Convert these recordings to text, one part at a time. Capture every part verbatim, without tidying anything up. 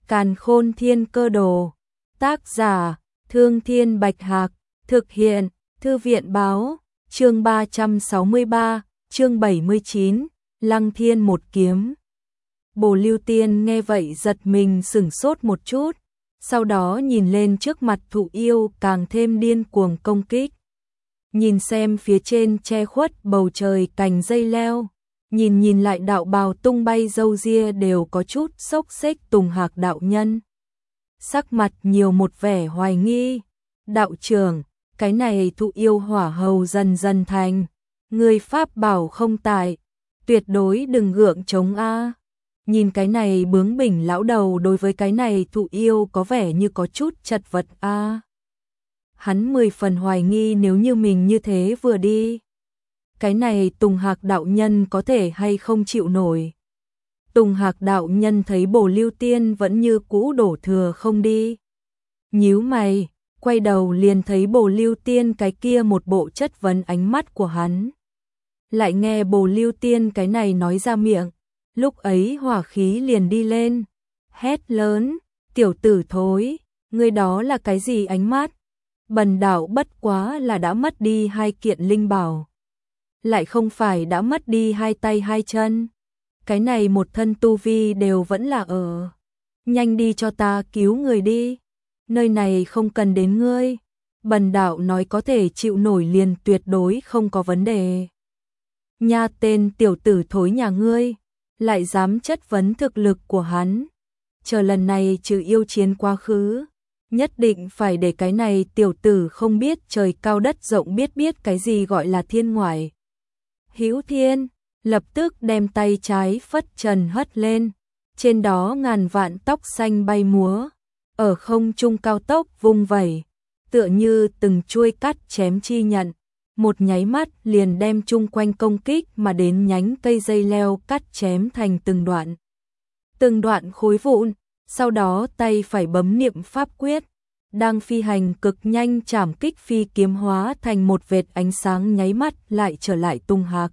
Càn Khôn Thiên Cơ Đồ. Tác giả: Thương Thiên Bạch Hạc. Thực hiện: Thư viện báo. Chương ba trăm sáu mươi ba, chương bảy mươi chín, Lăng Thiên một kiếm. Bồ Lưu Tiên nghe vậy giật mình sửng sốt một chút, sau đó nhìn lên trước mặt Thụ Yêu càng thêm điên cuồng công kích. Nhìn xem phía trên che khuất bầu trời cành dây leo, nhìn nhìn lại đạo bào tung bay râu ria đều có chút xốc xếch Tùng Hạc đạo nhân. Sắc mặt nhiều một vẻ hoài nghi. Đạo trưởng, cái này Thụ Yêu hỏa hầu dần dần thành, người pháp bảo không tài, tuyệt đối đừng gượng chống a. Nhìn cái này bướng bỉnh lão đầu đối với cái này Thụ Yêu có vẻ như có chút chật vật a. Hắn mười phần hoài nghi nếu như mình như thế vừa đi, cái này Tùng Hạc đạo nhân có thể hay không chịu nổi. Tùng Hạc đạo nhân thấy Bồ Lưu Tiên vẫn như cũ đổ thừa không đi, nhíu mày, quay đầu liền thấy Bồ Lưu Tiên cái kia một bộ chất vấn ánh mắt của hắn. Lại nghe Bồ Lưu Tiên cái này nói ra miệng, lúc ấy hỏa khí liền đi lên, hét lớn: "Tiểu tử thối, ngươi đó là cái gì ánh mắt? Bần đạo bất quá là đã mất đi hai kiện linh bảo, lại không phải đã mất đi hai tay hai chân, cái này một thân tu vi đều vẫn là ở. Nhanh đi cho ta cứu người đi, nơi này không cần đến ngươi, bần đạo nói có thể chịu nổi liền tuyệt đối không có vấn đề." Nha, tên tiểu tử thối nhà ngươi, lại dám chất vấn thực lực của hắn. Chờ lần này trừ yêu chiến quá khứ, nhất định phải để cái này tiểu tử không biết trời cao đất rộng, biết biết cái gì gọi là thiên ngoại hữu thiên, lập tức đem tay trái phất trần hất lên, trên đó ngàn vạn tóc xanh bay múa, ở không trung cao tốc vung vẩy, tựa như từng chuôi cắt chém chi nhận, một nháy mắt liền đem chung quanh công kích mà đến nhánh cây dây leo cắt chém thành từng đoạn. Từng đoạn khối vụn, sau đó tay phải bấm niệm pháp quyết, đang phi hành cực nhanh chảm kích phi kiếm hóa thành một vệt ánh sáng nháy mắt lại trở lại Tùng Hạc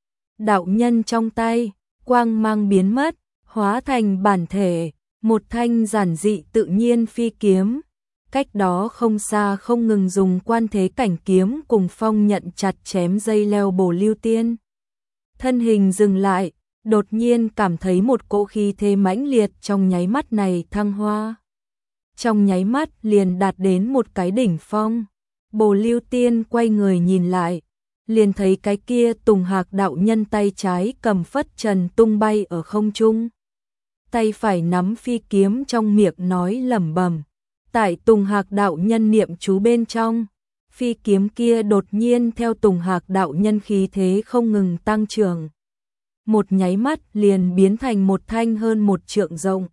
đạo nhân trong tay, quang mang biến mất, hóa thành bản thể, một thanh giản dị tự nhiên phi kiếm. Cách đó không xa không ngừng dùng quan thế cảnh kiếm cùng phong nhận chặt chém dây leo Bồ Lưu Tiên. Thân hình dừng lại, đột nhiên cảm thấy một cỗ khí thế mãnh liệt trong nháy mắt này thăng hoa. Trong nháy mắt liền đạt đến một cái đỉnh phong. Bồ Lưu Tiên quay người nhìn lại, liền thấy cái kia Tùng Hạc đạo nhân tay trái cầm phất trần tung bay ở không trung, tay phải nắm phi kiếm trong miệng nói lẩm bẩm. Tại Tùng Hạc đạo nhân niệm chú bên trong, phi kiếm kia đột nhiên theo Tùng Hạc đạo nhân khí thế không ngừng tăng trưởng, một nháy mắt liền biến thành một thanh hơn một trượng rộng,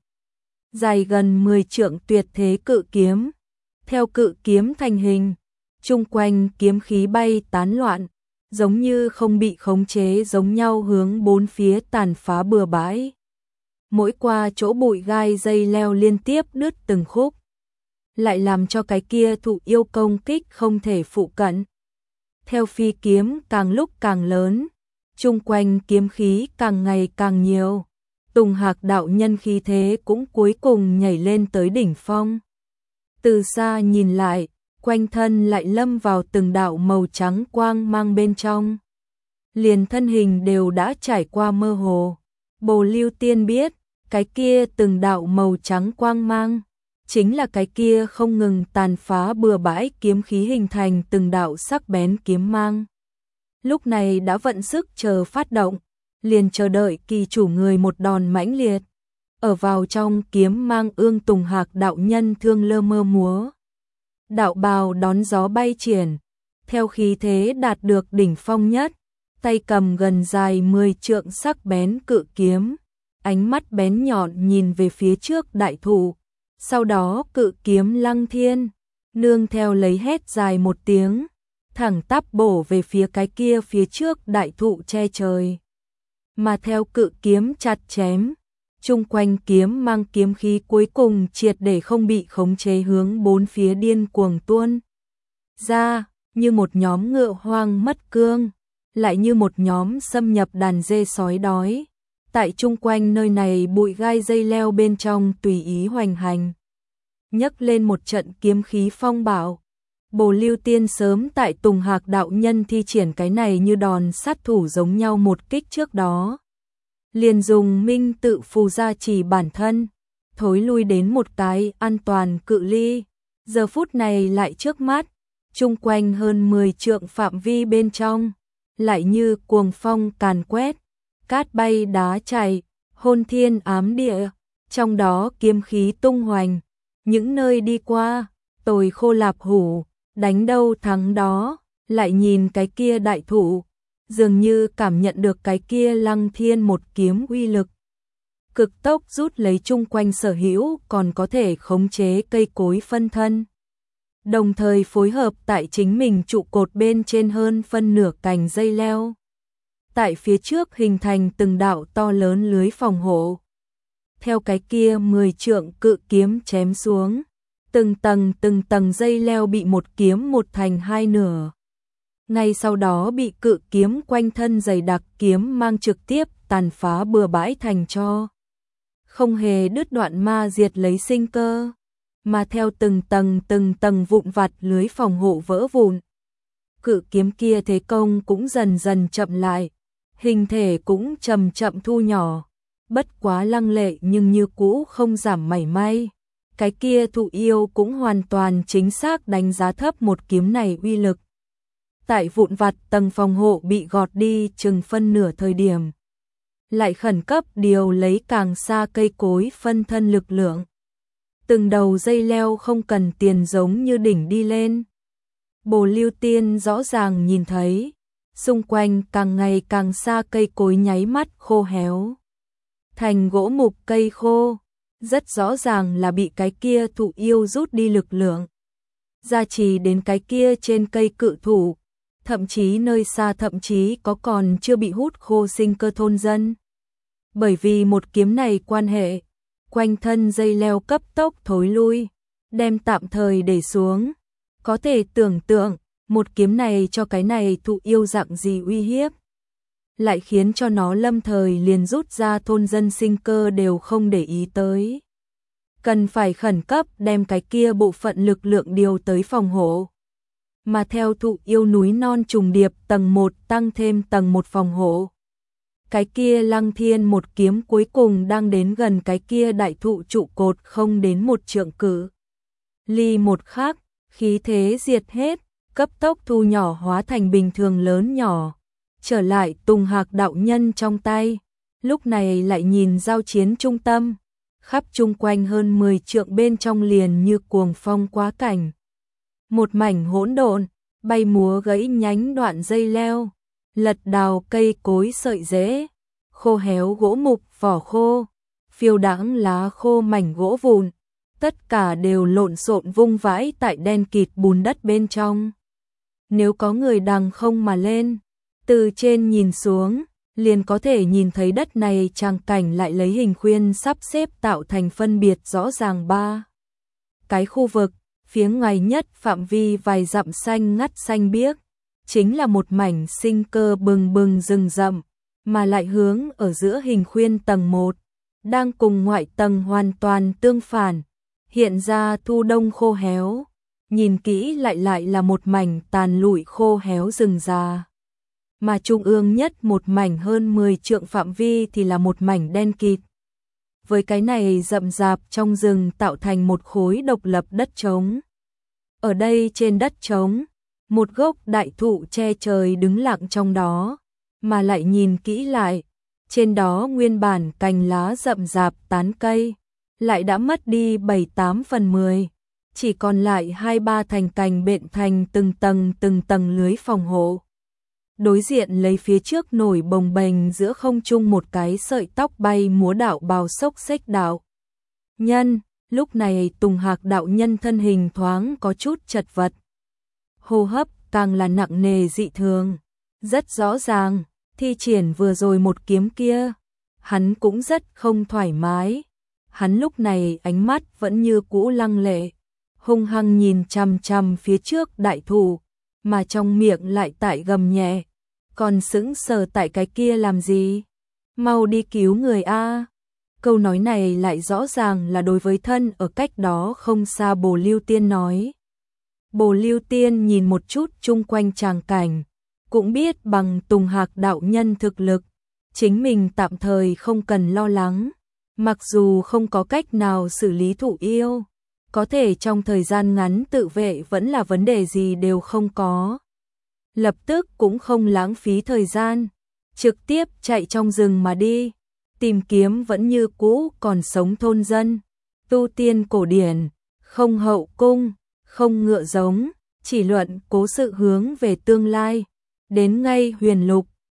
dài gần mười trượng tuyệt thế cự kiếm. Theo cự kiếm thành hình, chung quanh kiếm khí bay tán loạn, giống như không bị khống chế giống nhau hướng bốn phía tàn phá bừa bãi. Mỗi qua chỗ bụi gai dây leo liên tiếp đứt từng khúc, lại làm cho cái kia Thụ Yêu công kích không thể phụ cận. Theo phi kiếm càng lúc càng lớn, chung quanh kiếm khí càng ngày càng nhiều, Tùng Hạc đạo nhân khí thế cũng cuối cùng nhảy lên tới đỉnh phong. Từ xa nhìn lại, quanh thân lại lâm vào từng đạo màu trắng quang mang bên trong, liền thân hình đều đã trải qua mơ hồ. Bồ Lưu Tiên biết, cái kia từng đạo màu trắng quang mang chính là cái kia không ngừng tàn phá bừa bãi kiếm khí hình thành từng đạo sắc bén kiếm mang. Lúc này đã vận sức chờ phát động, liền chờ đợi kỳ chủ người một đòn mãnh liệt. Ở vào trong kiếm mang ương Tùng Hạc đạo nhân thương lơ mơ múa, đạo bào đón gió bay triển, theo khí thế đạt được đỉnh phong nhất, tay cầm gần dài mười trượng sắc bén cự kiếm, ánh mắt bén nhọn nhìn về phía trước đại thụ. Sau đó cự kiếm lăng thiên, nương theo lấy hét dài một tiếng, thẳng tắp bổ về phía cái kia phía trước đại thụ che trời. Mà theo cự kiếm chặt chém, chung quanh kiếm mang kiếm khí cuối cùng triệt để không bị khống chế hướng bốn phía điên cuồng tuôn ra, như một nhóm ngựa hoang mất cương, lại như một nhóm xâm nhập đàn dê sói đói, Tại chung quanh nơi này bụi gai dây leo bên trong tùy ý hoành hành, nhấc lên một trận kiếm khí phong bạo. Bồ Lưu Tiên sớm tại Tùng Hạc đạo nhân thi triển cái này như đòn sát thủ giống nhau một kích trước đó. Liền dùng minh tự phù gia trì bản thân, thối lui đến một cái an toàn cự ly. Giờ phút này lại trước mắt, chung quanh hơn mười trượng phạm vi bên trong, lại như cuồng phong càn quét, cát bay đá chảy, hôn thiên ám địa, trong đó kiếm khí tung hoành, những nơi đi qua, tồi khô lạp hủ, đánh đâu thắng đó, lại nhìn cái kia đại thụ, dường như cảm nhận được cái kia Lăng Thiên một kiếm uy lực. Cực tốc rút lấy chung quanh sở hữu còn có thể khống chế cây cối phân thân. Đồng thời phối hợp tại chính mình trụ cột bên trên hơn phân nửa cành dây leo. Tại phía trước hình thành từng đạo to lớn lưới phòng hộ. Theo cái kia mười trượng cự kiếm chém xuống, từng tầng từng tầng dây leo bị một kiếm một thành hai nửa. Ngay sau đó bị cự kiếm quanh thân dày đặc kiếm mang trực tiếp tàn phá bừa bãi thành tro. Không hề đứt đoạn ma diệt lấy sinh cơ, mà theo từng tầng từng tầng vụn vặt lưới phòng hộ vỡ vụn. Cự kiếm kia thế công cũng dần dần chậm lại, hình thể cũng chậm chậm thu nhỏ, bất quá lăng lệ nhưng như cũ không giảm mảy may. Cái kia thụ yêu cũng hoàn toàn chính xác đánh giá thấp một kiếm này uy lực. Tại vụn vặt tầng phòng hộ bị gọt đi chừng phân nửa thời điểm, lại khẩn cấp điều lấy càng xa cây cối phân thân lực lượng. Từng đầu dây leo không cần tiền giống như đỉnh đi lên. Bồ Lưu Tiên rõ ràng nhìn thấy, xung quanh càng ngày càng xa cây cối nháy mắt khô héo. Thành gỗ mục cây khô, rất rõ ràng là bị cái kia thụ yêu rút đi lực lượng. Gia trì đến cái kia trên cây cự thụ, thậm chí nơi xa thậm chí có còn chưa bị hút khô sinh cơ thôn dân. Bởi vì một kiếm này quan hệ, quanh thân dây leo cấp tốc thối lui, đem tạm thời để xuống. Có thể tưởng tượng, một kiếm này cho cái này thụ yêu dạng gì uy hiếp. Lại khiến cho nó lâm thời liền rút ra thôn dân sinh cơ đều không để ý tới. Cần phải khẩn cấp đem cái kia bộ phận lực lượng điều tới phòng hộ. Mà theo thụ yêu núi non trùng điệp tầng một tăng thêm tầng một phòng hộ. Cái kia Lăng Thiên một kiếm cuối cùng đang đến gần cái kia đại thụ trụ cột không đến một trượng cự. Ly một khắc, khí thế diệt hết, cấp tốc thu nhỏ hóa thành bình thường lớn nhỏ. Trở lại Tùng Hạc đạo nhân trong tay, lúc này lại nhìn giao chiến trung tâm, khắp chung quanh hơn mười trượng bên trong liền như cuồng phong quá cảnh. Một mảnh hỗn độn, bay múa gãy nhánh đoạn dây leo, lật đào cây cối sợi rễ, khô héo gỗ mục vỏ khô, phiêu đãng lá khô mảnh gỗ vụn, tất cả đều lộn xộn vung vãi tại đen kịt bùn đất bên trong. Nếu có người đằng không mà lên, từ trên nhìn xuống, liền có thể nhìn thấy đất này tràng cảnh lại lấy hình khuyên sắp xếp tạo thành phân biệt rõ ràng ba cái khu vực. Phía ngoài nhất phạm vi vài dặm xanh ngắt xanh biếc, chính là một mảnh sinh cơ bừng bừng rừng rậm, mà lại hướng ở giữa hình khuyên tầng một, đang cùng ngoại tầng hoàn toàn tương phản, hiện ra thu đông khô héo, nhìn kỹ lại lại là một mảnh tàn lụi khô héo rừng già. Mà trung ương nhất một mảnh hơn mười trượng phạm vi thì là một mảnh đen kịt. Với cái này rậm rạp trong rừng tạo thành một khối độc lập đất trống. Ở đây trên đất trống, một gốc đại thụ che trời đứng lặng trong đó, mà lại nhìn kỹ lại, trên đó nguyên bản cành lá rậm rạp tán cây, lại đã mất đi bảy tám phần mười, chỉ còn lại hai ba thành cành bện thành từng tầng từng tầng lưới phòng hộ. Đối diện lấy phía trước nổi bồng bềnh giữa không trung một cái sợi tóc bay múa đạo bào xốc xếch đạo nhân, lúc này Tùng Hạc đạo nhân thân hình thoáng có chút chật vật. Hô hấp càng là nặng nề dị thường, rất rõ ràng, thi triển vừa rồi một kiếm kia, hắn cũng rất không thoải mái. Hắn lúc này ánh mắt vẫn như cũ lăng lệ, hung hăng nhìn chằm chằm phía trước đại thụ, mà trong miệng lại tại gầm nhẹ, còn sững sờ tại cái kia làm gì? mau đi cứu người a. Câu nói này lại rõ ràng là đối với thân ở cách đó không xa Bồ Lưu Tiên nói. Bồ Lưu Tiên nhìn một chút chung quanh tràng cảnh, cũng biết bằng Tùng Hạc đạo nhân thực lực, chính mình tạm thời không cần lo lắng, mặc dù không có cách nào xử lý thụ yêu, có thể trong thời gian ngắn tự vệ vẫn là vấn đề gì đều không có. Lập tức cũng không lãng phí thời gian, trực tiếp chạy trong rừng mà đi, tìm kiếm vẫn như cũ còn sống thôn dân, tu tiên cổ điển, không hậu cung, không ngựa giống, chỉ luận cố sự hướng về tương lai, đến ngay huyền lục,